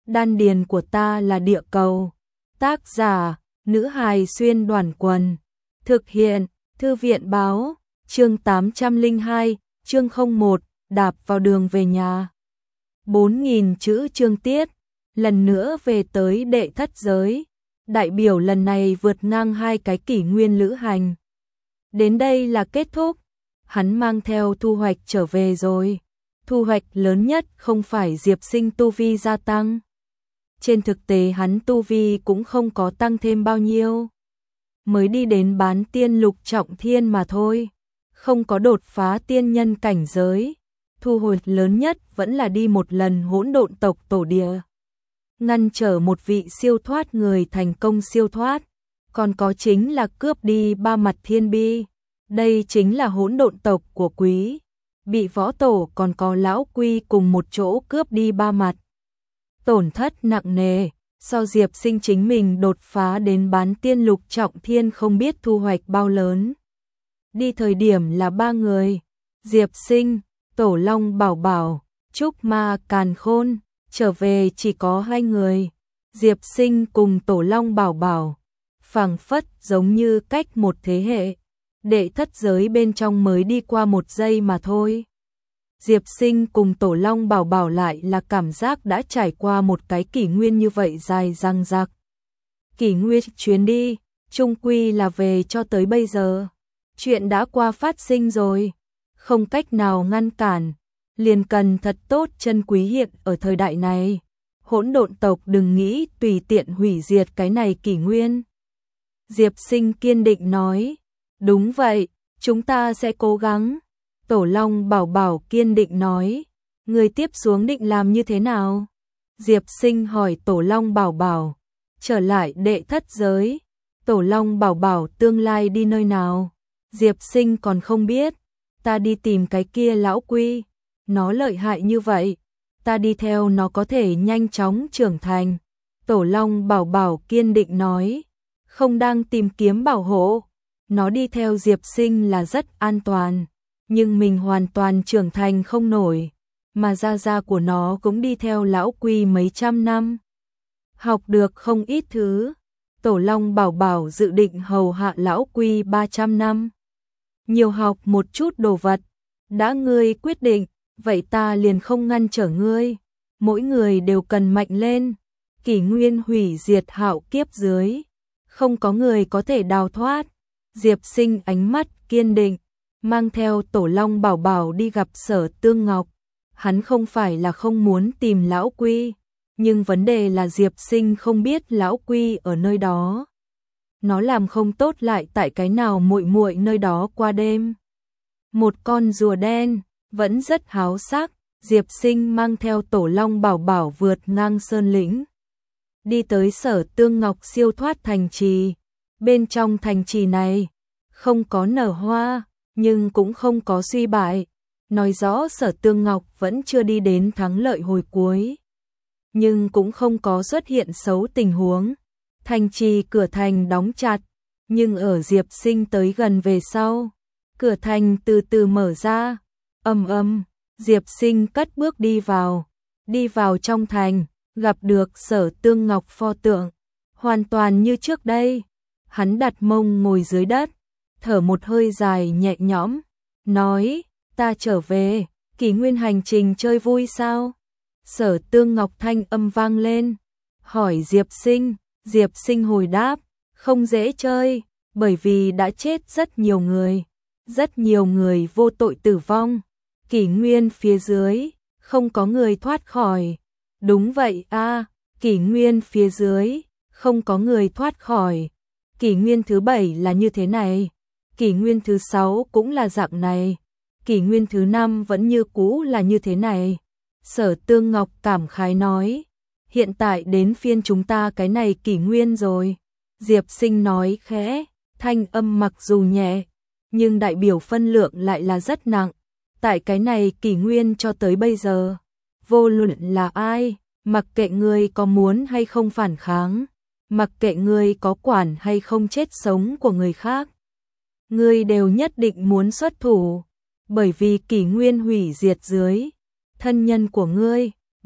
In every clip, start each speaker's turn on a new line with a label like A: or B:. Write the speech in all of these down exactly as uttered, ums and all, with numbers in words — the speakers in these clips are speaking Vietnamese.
A: Đan điền của ta là địa cầu. Tác giả, nữ hài xuyên đoàn quần. Thực hiện, thư viện báo, chương tám trăm lẻ hai, chương không một, đạp vào đường về nhà. bốn nghìn chữ chương tiết, lần nữa về tới đệ thất giới. Đại biểu lần này vượt ngang hai cái kỷ nguyên lữ hành. Đến đây là kết thúc, hắn mang theo thu hoạch trở về rồi. Thu hoạch lớn nhất không phải Diệp Sinh tu vi gia tăng. Trên thực tế hắn tu vi cũng không có tăng thêm bao nhiêu. Mới đi đến bán tiên lục trọng thiên mà thôi. Không có đột phá tiên nhân cảnh giới. Thu hồi lớn nhất vẫn là đi một lần hỗn độn tộc tổ địa. Ngăn trở một vị siêu thoát người thành công siêu thoát. Còn có chính là cướp đi ba mặt thiên bi. Đây chính là hỗn độn tộc của quý. Bị võ tổ còn có lão quy cùng một chỗ cướp đi ba mặt. Tổn thất nặng nề, so Diệp Sinh chính mình đột phá đến bán tiên lục trọng thiên không biết thu hoạch bao lớn. Đi thời điểm là ba người, Diệp Sinh, Tổ Long Bảo Bảo, Trúc Ma Càn Khôn, trở về chỉ có hai người, Diệp Sinh cùng Tổ Long Bảo Bảo, phảng phất giống như cách một thế hệ, đệ thất giới bên trong mới đi qua một giây mà thôi. Diệp Sinh cùng Tổ Long Bảo Bảo lại là cảm giác đã trải qua một cái kỷ nguyên như vậy dài dằng dặc. Kỷ nguyên chuyến đi, chung quy là về cho tới bây giờ. Chuyện đã qua phát sinh rồi, không cách nào ngăn cản, liền cần thật tốt chân quý hiện ở thời đại này. Hỗn độn tộc đừng nghĩ tùy tiện hủy diệt cái này kỷ nguyên. Diệp Sinh kiên định nói, đúng vậy, chúng ta sẽ cố gắng. Tổ Long Bảo Bảo kiên định nói, người tiếp xuống định làm như thế nào? Diệp Sinh hỏi Tổ Long Bảo Bảo, trở lại đệ thất giới. Tổ Long Bảo Bảo tương lai đi nơi nào? Diệp Sinh còn không biết, ta đi tìm cái kia lão quy, nó lợi hại như vậy, ta đi theo nó có thể nhanh chóng trưởng thành. Tổ Long Bảo Bảo kiên định nói, không đang tìm kiếm bảo hộ, nó đi theo Diệp Sinh là rất an toàn. Nhưng mình hoàn toàn trưởng thành không nổi, mà gia gia của nó cũng đi theo lão quy mấy trăm năm. Học được không ít thứ, Tổ Long Bảo Bảo dự định hầu hạ lão quy ba trăm năm. Nhiều học một chút đồ vật, đã ngươi quyết định, vậy ta liền không ngăn trở ngươi. Mỗi người đều cần mạnh lên, kỷ nguyên hủy diệt hạo kiếp dưới, không có người có thể đào thoát. Diệp Sinh ánh mắt kiên định, mang theo Tổ Long Bảo Bảo đi gặp Sở Tương Ngọc. Hắn không phải là không muốn tìm lão quy, nhưng vấn đề là Diệp Sinh không biết lão quy ở nơi đó. Nó làm không tốt lại tại cái nào muội muội nơi đó qua đêm. Một con rùa đen, vẫn rất háo sắc, Diệp Sinh mang theo Tổ Long Bảo Bảo vượt ngang sơn lĩnh. Đi tới Sở Tương Ngọc siêu thoát thành trì. Bên trong thành trì này, không có nở hoa, nhưng cũng không có suy bại, nói rõ Sở Tương Ngọc vẫn chưa đi đến thắng lợi hồi cuối. Nhưng cũng không có xuất hiện xấu tình huống. Thành trì cửa thành đóng chặt, nhưng ở Diệp Sinh tới gần về sau, cửa thành từ từ mở ra. Ầm ầm, Diệp Sinh cất bước đi vào, đi vào trong thành, gặp được Sở Tương Ngọc pho tượng, hoàn toàn như trước đây. Hắn đặt mông ngồi dưới đất, thở một hơi dài nhẹ nhõm, nói, ta trở về, kỷ nguyên hành trình chơi vui sao? Sở Tương Ngọc thanh âm vang lên, hỏi Diệp Sinh. Diệp Sinh hồi đáp, không dễ chơi, bởi vì đã chết rất nhiều người, rất nhiều người vô tội tử vong. Kỷ nguyên phía dưới, không có người thoát khỏi. Đúng vậy a, kỷ nguyên phía dưới, không có người thoát khỏi. Kỷ nguyên thứ bảy là như thế này, kỷ nguyên thứ sáu cũng là dạng này, kỷ nguyên thứ năm vẫn như cũ là như thế này. Sở Tương Ngọc cảm khái nói, hiện tại đến phiên chúng ta cái này kỷ nguyên rồi. Diệp Sinh nói khẽ, thanh âm mặc dù nhẹ, nhưng đại biểu phân lượng lại là rất nặng. Tại cái này kỷ nguyên cho tới bây giờ, vô luận là ai, mặc kệ ngươi có muốn hay không phản kháng, mặc kệ ngươi có quản hay không chết sống của người khác, ngươi đều nhất định muốn xuất thủ, bởi vì kỷ nguyên hủy diệt dưới, thân nhân của ngươi,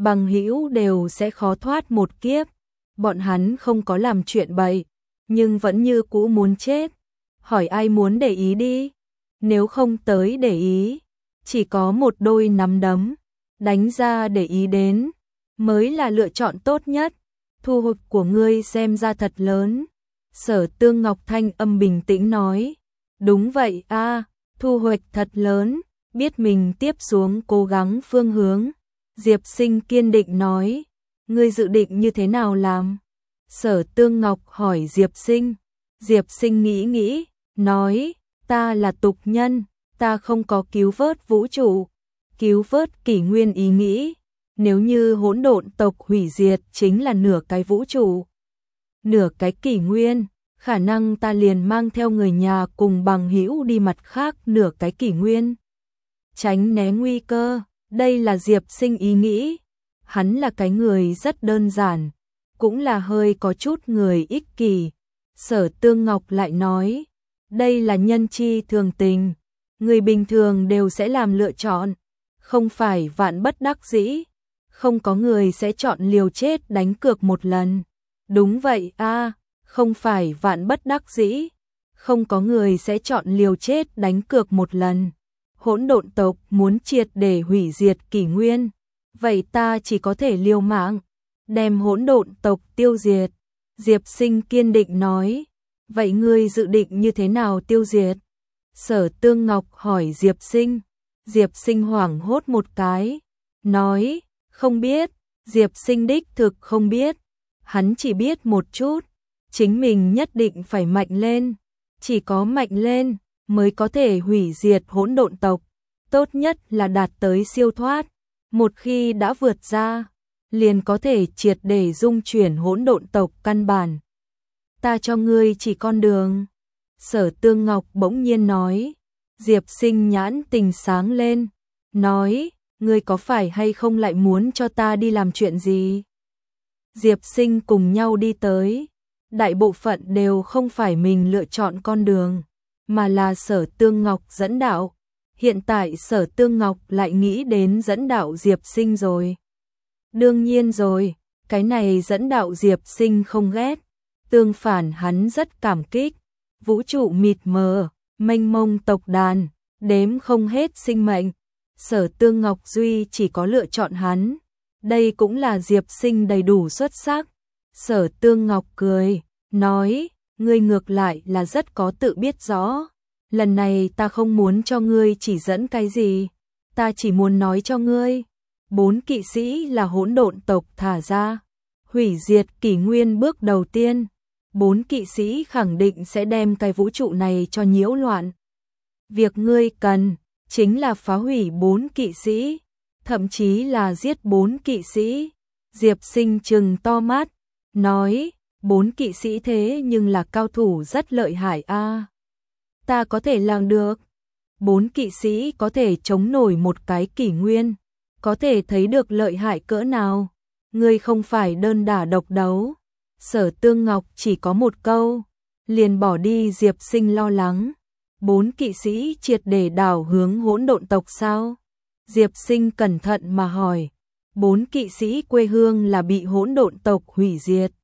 A: bằng hữu đều sẽ khó thoát một kiếp. Bọn hắn không có làm chuyện bậy, nhưng vẫn như cũ muốn chết. Hỏi ai muốn để ý đi? Nếu không tới để ý, chỉ có một đôi nắm đấm, đánh ra để ý đến, mới là lựa chọn tốt nhất. Thu hoạch của ngươi xem ra thật lớn. Sở Tương Ngọc thanh âm bình tĩnh nói. Đúng vậy a, thu hoạch thật lớn, biết mình tiếp xuống cố gắng phương hướng. Diệp Sinh kiên định nói. Ngươi dự định như thế nào làm? Sở Tương Ngọc hỏi Diệp Sinh. Diệp Sinh nghĩ nghĩ, nói, ta là tục nhân, ta không có cứu vớt vũ trụ, cứu vớt kỷ nguyên ý nghĩ. Nếu như hỗn độn tộc hủy diệt chính là nửa cái vũ trụ, nửa cái kỷ nguyên, khả năng ta liền mang theo người nhà cùng bằng hữu đi mặt khác nửa cái kỷ nguyên. Tránh né nguy cơ, đây là Diệp Sinh ý nghĩ. Hắn là cái người rất đơn giản, cũng là hơi có chút người ích kỷ. Sở Tương Ngọc lại nói, đây là nhân chi thường tình, người bình thường đều sẽ làm lựa chọn, không phải vạn bất đắc dĩ, không có người sẽ chọn liều chết đánh cược một lần. Đúng vậy a, không phải vạn bất đắc dĩ, không có người sẽ chọn liều chết đánh cược một lần. Hỗn độn tộc muốn triệt để hủy diệt kỷ nguyên, vậy ta chỉ có thể liều mạng, đem hỗn độn tộc tiêu diệt. Diệp Sinh kiên định nói. Vậy ngươi dự định như thế nào tiêu diệt? Sở Tương Ngọc hỏi Diệp Sinh. Diệp Sinh hoảng hốt một cái, nói, không biết. Diệp Sinh đích thực không biết, hắn chỉ biết một chút, chính mình nhất định phải mạnh lên, chỉ có mạnh lên mới có thể hủy diệt hỗn độn tộc, tốt nhất là đạt tới siêu thoát, một khi đã vượt ra, liền có thể triệt để dung chuyển hỗn độn tộc căn bản. Ta cho ngươi chỉ con đường. Sở Tương Ngọc bỗng nhiên nói. Diệp Sinh nhãn tình sáng lên, nói, ngươi có phải hay không lại muốn cho ta đi làm chuyện gì? Diệp Sinh cùng nhau đi tới, đại bộ phận đều không phải mình lựa chọn con đường, mà là Sở Tương Ngọc dẫn đạo. Hiện tại Sở Tương Ngọc lại nghĩ đến dẫn đạo Diệp Sinh rồi. Đương nhiên rồi, cái này dẫn đạo Diệp Sinh không ghét, tương phản hắn rất cảm kích. Vũ trụ mịt mờ, mênh mông tộc đàn, đếm không hết sinh mệnh. Sở Tương Ngọc duy chỉ có lựa chọn hắn. Đây cũng là Diệp Sinh đầy đủ xuất sắc. Sở Tương Ngọc cười, nói, ngươi ngược lại là rất có tự biết rõ. Lần này ta không muốn cho ngươi chỉ dẫn cái gì, ta chỉ muốn nói cho ngươi, bốn kỵ sĩ là hỗn độn tộc thả ra, hủy diệt kỷ nguyên bước đầu tiên. Bốn kỵ sĩ khẳng định sẽ đem cái vũ trụ này cho nhiễu loạn. Việc ngươi cần chính là phá hủy bốn kỵ sĩ, thậm chí là giết bốn kỵ sĩ. Diệp Sinh trừng to mắt, nói, bốn kỵ sĩ thế nhưng là cao thủ rất lợi hại a. Ta có thể làm được. Bốn kỵ sĩ có thể chống nổi một cái kỷ nguyên, có thể thấy được lợi hại cỡ nào. Ngươi không phải đơn đả độc đấu. Sở Tương Ngọc chỉ có một câu, liền bỏ đi. Diệp Sinh lo lắng, bốn kỵ sĩ triệt để đảo hướng hỗn độn tộc sao? Diệp Sinh cẩn thận mà hỏi, bốn kỵ sĩ quê hương là bị hỗn độn tộc hủy diệt,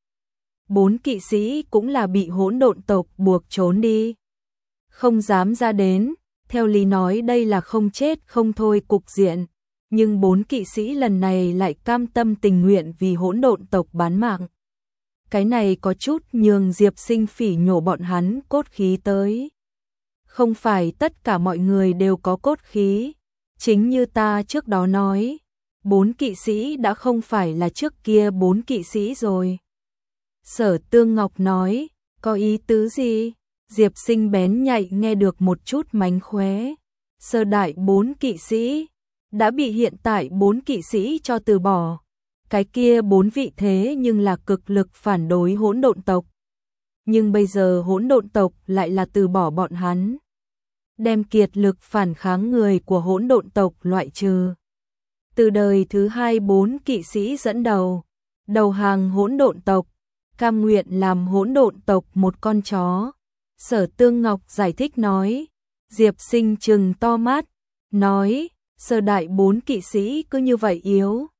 A: bốn kỵ sĩ cũng là bị hỗn độn tộc buộc trốn đi, không dám ra đến. Theo lý nói đây là không chết không thôi cục diện, nhưng bốn kỵ sĩ lần này lại cam tâm tình nguyện vì hỗn độn tộc bán mạng. Cái này có chút nhường Diệp Sinh phỉ nhổ bọn hắn cốt khí tới. Không phải tất cả mọi người đều có cốt khí, chính như ta trước đó nói, bốn kỵ sĩ đã không phải là trước kia bốn kỵ sĩ rồi. Sở Tương Ngọc nói, có ý tứ gì? Diệp Sinh bén nhạy nghe được một chút mánh khóe. Sơ đại bốn kỵ sĩ đã bị hiện tại bốn kỵ sĩ cho từ bỏ. Cái kia bốn vị thế nhưng là cực lực phản đối hỗn độn tộc. Nhưng bây giờ hỗn độn tộc lại là từ bỏ bọn hắn, đem kiệt lực phản kháng người của hỗn độn tộc loại trừ. Từ đời thứ hai bốn kỵ sĩ dẫn đầu, đầu hàng hỗn độn tộc, cam nguyện làm hỗn độn tộc một con chó. Sở Tương Ngọc giải thích nói. Diệp Sinh trừng to mắt, nói, sơ đại bốn kỵ sĩ cứ như vậy yếu,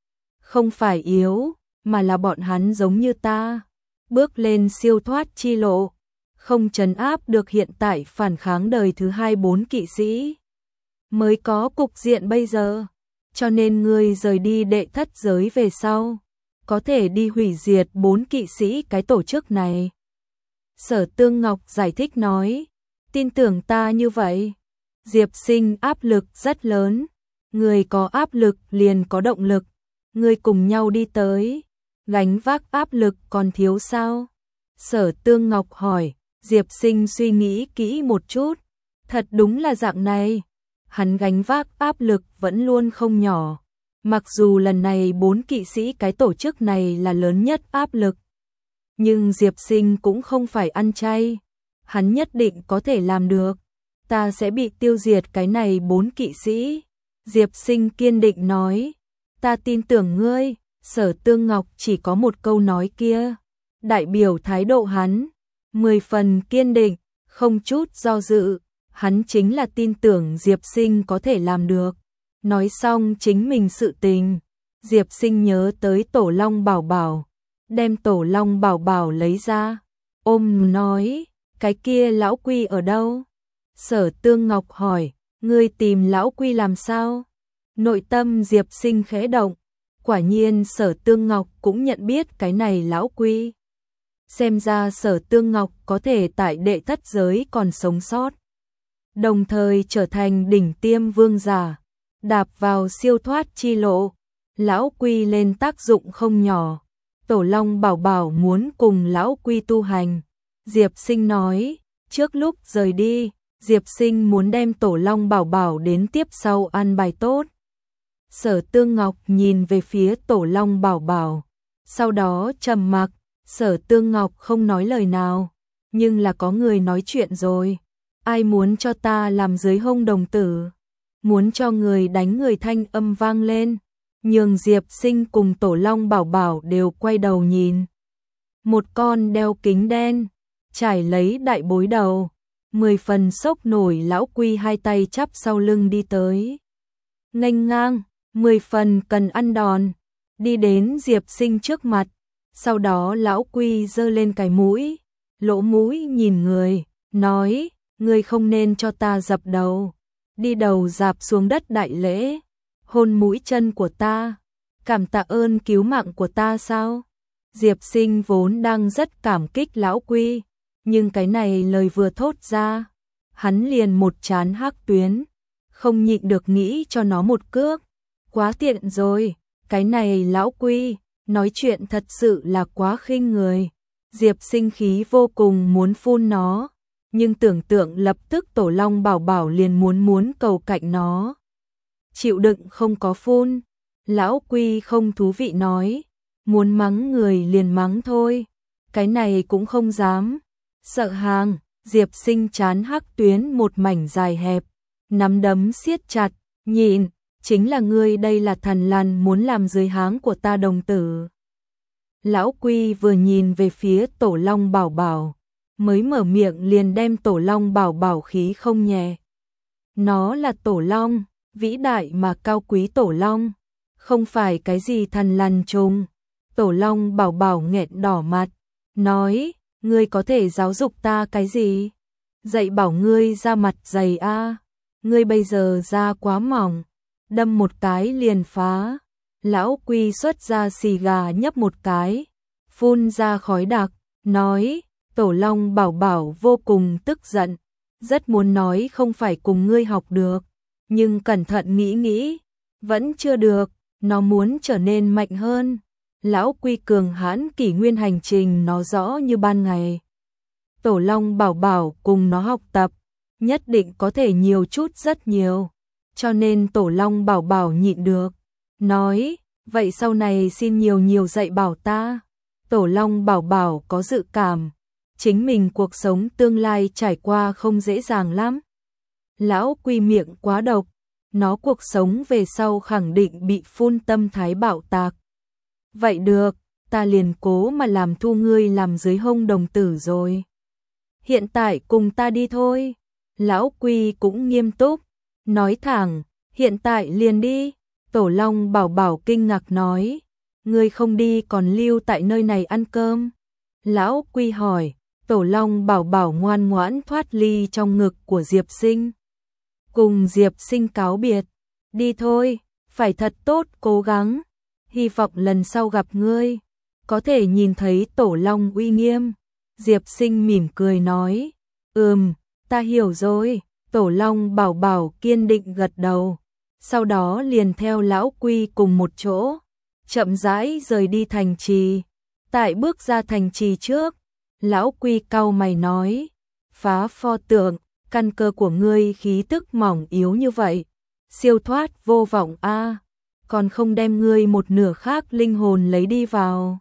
A: không phải yếu, mà là bọn hắn giống như ta, bước lên siêu thoát chi lộ, không trấn áp được hiện tại phản kháng đời thứ hai bốn kỵ sĩ. Mới có cục diện bây giờ, cho nên ngươi rời đi đệ thất giới về sau, có thể đi hủy diệt bốn kỵ sĩ cái tổ chức này. Sở Tương Ngọc giải thích nói, tin tưởng ta như vậy. Diệp Sinh áp lực rất lớn, người có áp lực liền có động lực, người cùng nhau đi tới, gánh vác áp lực còn thiếu sao? Sở Tương Ngọc hỏi, Diệp Sinh suy nghĩ kỹ một chút, thật đúng là dạng này, hắn gánh vác áp lực vẫn luôn không nhỏ, mặc dù lần này bốn kỵ sĩ cái tổ chức này là lớn nhất áp lực. Nhưng Diệp Sinh cũng không phải ăn chay, hắn nhất định có thể làm được, ta sẽ bị tiêu diệt cái này bốn kỵ sĩ. Diệp Sinh kiên định nói, ta tin tưởng ngươi. Sở Tương Ngọc chỉ có một câu nói kia, đại biểu thái độ hắn, mười phần kiên định, không chút do dự, hắn chính là tin tưởng Diệp Sinh có thể làm được. Nói xong chính mình sự tình, Diệp Sinh nhớ tới Tổ Long Bảo Bảo, đem Tổ Long Bảo Bảo lấy ra, ôm nói, cái kia lão Quy ở đâu? Sở Tương Ngọc hỏi, ngươi tìm lão Quy làm sao? Nội tâm Diệp Sinh khẽ động, quả nhiên Sở Tương Ngọc cũng nhận biết cái này lão Quy. Xem ra Sở Tương Ngọc có thể tại đệ thất giới còn sống sót, đồng thời trở thành đỉnh tiêm vương giả, đạp vào siêu thoát chi lộ, lão Quy lên tác dụng không nhỏ. Tổ Long Bảo Bảo muốn cùng lão Quy tu hành. Diệp Sinh nói, trước lúc rời đi, Diệp Sinh muốn đem Tổ Long Bảo Bảo đến tiếp sau ăn bài tốt. Sở Tương Ngọc nhìn về phía Tổ Long Bảo Bảo, sau đó trầm mặc. Sở Tương Ngọc không nói lời nào, nhưng là có người nói chuyện rồi. Ai muốn cho ta làm dưới hông đồng tử? Muốn cho người đánh người thanh âm vang lên, nhường Diệp Sinh cùng Tổ Long Bảo Bảo đều quay đầu nhìn. Một con đeo kính đen, trải lấy đại bối đầu, mười phần sốc nổi lão Quy hai tay chắp sau lưng đi tới. Nghênh ngang, mười phần cần ăn đòn, đi đến Diệp Sinh trước mặt. Sau đó lão Quy giơ lên cái mũi, lỗ mũi nhìn người, nói, ngươi không nên cho ta dập đầu, đi đầu dạp xuống đất đại lễ, hôn mũi chân của ta, cảm tạ ơn cứu mạng của ta sao? Diệp Sinh vốn đang rất cảm kích lão Quy, nhưng cái này lời vừa thốt ra, hắn liền một trán hắc tuyến, không nhịn được nghĩ cho nó một cước, quá tiện rồi, cái này lão Quy nói chuyện thật sự là quá khinh người. Diệp Sinh khí vô cùng muốn phun nó, nhưng tưởng tượng lập tức Tổ Long Bảo Bảo liền muốn muốn cầu cạnh nó. Chịu đựng không có phun, lão Quy không thú vị nói, muốn mắng người liền mắng thôi, cái này cũng không dám. Sợ hàng, Diệp Sinh chán hắc tuyến một mảnh dài hẹp, nắm đấm siết chặt, nhìn, chính là ngươi đây là thằn lằn muốn làm dưới háng của ta đồng tử. Lão Quy vừa nhìn về phía Tổ Long Bảo Bảo, mới mở miệng liền đem Tổ Long Bảo Bảo khí không nhẹ. Nó là Tổ Long, vĩ đại mà cao quý Tổ Long, không phải cái gì thằn lằn trùng. Tổ Long Bảo Bảo nghẹn đỏ mặt, nói, ngươi có thể giáo dục ta cái gì? Dạy bảo ngươi ra mặt dày a, ngươi bây giờ da quá mỏng, đâm một cái liền phá. Lão Quy xuất ra xì gà nhấp một cái, phun ra khói đặc, nói, Tổ Long Bảo Bảo vô cùng tức giận, rất muốn nói không phải cùng ngươi học được, nhưng cẩn thận nghĩ nghĩ, vẫn chưa được, nó muốn trở nên mạnh hơn. Lão Quy cường hãn kỷ nguyên hành trình nó rõ như ban ngày. Tổ Long Bảo Bảo cùng nó học tập, nhất định có thể nhiều chút rất nhiều, cho nên Tổ Long Bảo Bảo nhịn được, nói, vậy sau này xin nhiều nhiều dạy bảo ta. Tổ Long Bảo Bảo có dự cảm, chính mình cuộc sống tương lai trải qua không dễ dàng lắm. Lão Quy miệng quá độc, nó cuộc sống về sau khẳng định bị phun tâm thái bạo tạc. Vậy được, ta liền cố mà làm thu ngươi làm dưới hông đồng tử rồi. Hiện tại cùng ta đi thôi. Lão Quy cũng nghiêm túc, nói thẳng, hiện tại liền đi. Tổ Long Bảo Bảo kinh ngạc nói, ngươi không đi còn lưu tại nơi này ăn cơm? Lão Quy hỏi. Tổ Long Bảo Bảo ngoan ngoãn thoát ly trong ngực của Diệp Sinh. Cùng Diệp Sinh cáo biệt. Đi thôi, phải thật tốt cố gắng. Hy vọng lần sau gặp ngươi, có thể nhìn thấy Tổ Long uy nghiêm. Diệp Sinh mỉm cười nói. Ừm, ta hiểu rồi. Tổ Long Bảo Bảo kiên định gật đầu. Sau đó liền theo Lão Quy cùng một chỗ, chậm rãi rời đi thành trì. Tại bước ra thành trì trước, Lão Quy cau mày nói. Phá pho tượng, căn cơ của ngươi khí tức mỏng yếu như vậy, siêu thoát vô vọng a, còn không đem ngươi một nửa khác linh hồn lấy đi vào.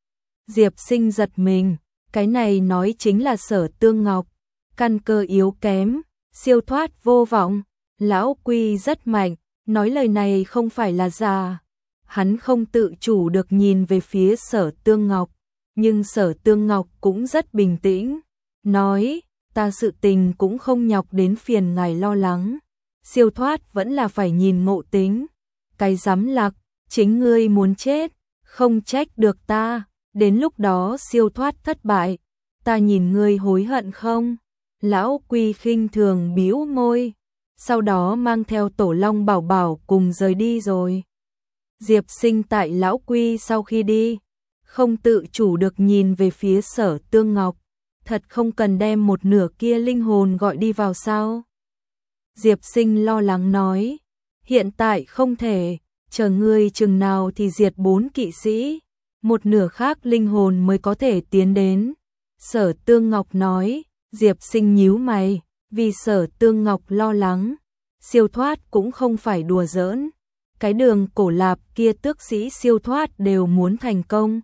A: Diệp Sinh giật mình, cái này nói chính là Sở Tương Ngọc, căn cơ yếu kém, siêu thoát vô vọng. Lão Quy rất mạnh, nói lời này không phải là giả. Hắn không tự chủ được nhìn về phía Sở Tương Ngọc, nhưng Sở Tương Ngọc cũng rất bình tĩnh, nói, ta sự tình cũng không nhọc đến phiền ngài lo lắng, siêu thoát vẫn là phải nhìn ngộ tính. Cái dám lạc, chính ngươi muốn chết, không trách được ta, đến lúc đó siêu thoát thất bại, ta nhìn ngươi hối hận không? Lão Quy khinh thường bĩu môi, sau đó mang theo Tổ Long Bảo Bảo cùng rời đi rồi. Diệp Sinh tại Lão Quy sau khi đi, không tự chủ được nhìn về phía Sở Tương Ngọc, thật không cần đem một nửa kia linh hồn gọi đi vào sao? Diệp Sinh lo lắng nói, hiện tại không thể, chờ ngươi chừng nào thì diệt bốn kỵ sĩ, một nửa khác linh hồn mới có thể tiến đến. Sở Tương Ngọc nói. Diệp Sinh nhíu mày, vì Sở Tương Ngọc lo lắng, siêu thoát cũng không phải đùa giỡn, cái đường cổ lạp kia tước sĩ siêu thoát đều muốn thành công,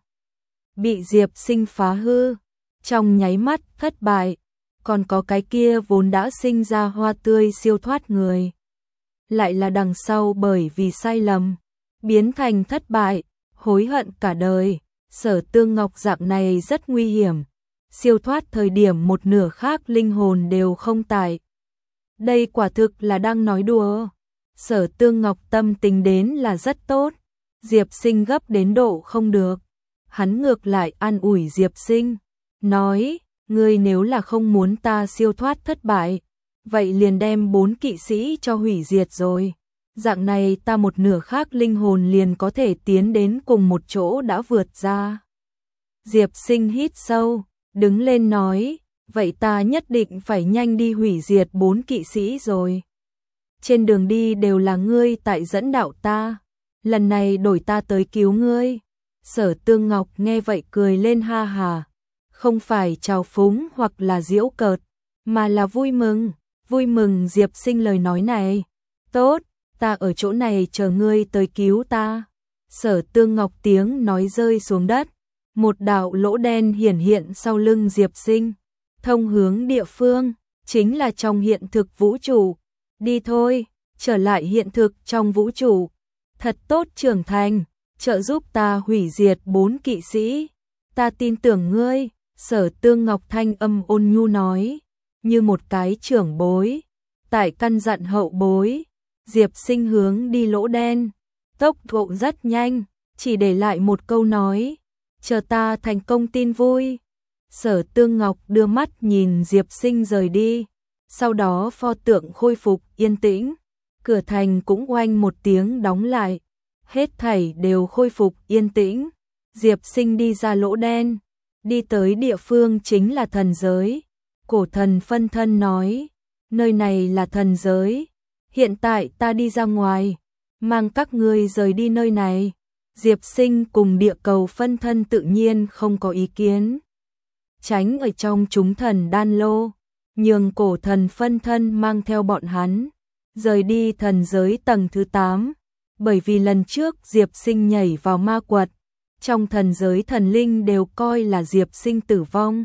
A: bị Diệp Sinh phá hư, trong nháy mắt thất bại, còn có cái kia vốn đã sinh ra hoa tươi siêu thoát người, lại là đằng sau bởi vì sai lầm, biến thành thất bại, hối hận cả đời. Sở Tương Ngọc dạng này rất nguy hiểm, siêu thoát thời điểm một nửa khác linh hồn đều không tại. Đây quả thực là đang nói đùa. Sở Tương Ngọc tâm tình đến là rất tốt, Diệp Sinh gấp đến độ không được. Hắn ngược lại an ủi Diệp Sinh, nói, ngươi nếu là không muốn ta siêu thoát thất bại, vậy liền đem bốn kỵ sĩ cho hủy diệt rồi. Dạng này ta một nửa khác linh hồn liền có thể tiến đến cùng một chỗ đã vượt ra. Diệp Sinh hít sâu, đứng lên nói, vậy ta nhất định phải nhanh đi hủy diệt bốn kỵ sĩ rồi. Trên đường đi đều là ngươi tại dẫn đạo ta, lần này đổi ta tới cứu ngươi. Sở Tương Ngọc nghe vậy cười lên ha hà, không phải trào phúng hoặc là giễu cợt, mà là vui mừng, vui mừng Diệp Sinh lời nói này. Tốt, ta ở chỗ này chờ ngươi tới cứu ta. Sở Tương Ngọc tiếng nói rơi xuống đất, một đạo lỗ đen hiển hiện sau lưng Diệp Sinh, thông hướng địa phương, chính là trong hiện thực vũ trụ. Đi thôi, trở lại hiện thực trong vũ trụ, thật tốt trưởng thành, trợ giúp ta hủy diệt bốn kỵ sĩ. Ta tin tưởng ngươi, Sở Tương Ngọc thanh âm ôn nhu nói, như một cái trưởng bối, tại căn dặn hậu bối. Diệp Sinh hướng đi lỗ đen, tốc độ rất nhanh, chỉ để lại một câu nói, chờ ta thành công tin vui. Sở Tương Ngọc đưa mắt nhìn Diệp Sinh rời đi, sau đó pho tượng khôi phục yên tĩnh, cửa thành cũng oanh một tiếng đóng lại, hết thảy đều khôi phục yên tĩnh. Diệp Sinh đi ra lỗ đen, đi tới địa phương chính là thần giới. Cổ thần phân thân nói, nơi này là thần giới, hiện tại ta đi ra ngoài, mang các ngươi rời đi nơi này. Diệp Sinh cùng địa cầu phân thân tự nhiên không có ý kiến, tránh ở trong chúng thần đan lô, nhường cổ thần phân thân mang theo bọn hắn, rời đi thần giới tầng thứ tám. Bởi vì lần trước Diệp Sinh nhảy vào ma quật, trong thần giới thần linh đều coi là Diệp Sinh tử vong.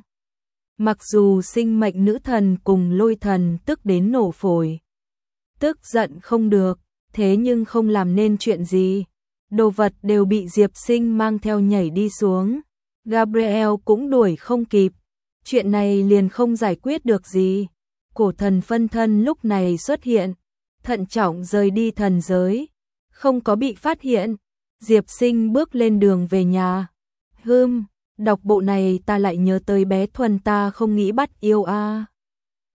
A: Mặc dù sinh mệnh nữ thần cùng lôi thần tức đến nổ phổi, tức giận không được, thế nhưng không làm nên chuyện gì. Đồ vật đều bị Diệp Sinh mang theo nhảy đi xuống. Gabriel cũng đuổi không kịp. Chuyện này liền không giải quyết được gì. Cổ thần phân thân lúc này xuất hiện, thận trọng rời đi thần giới, không có bị phát hiện. Diệp Sinh bước lên đường về nhà. Hừm, đọc bộ này ta lại nhớ tới bé Thuần ta không nghĩ bắt yêu a. À.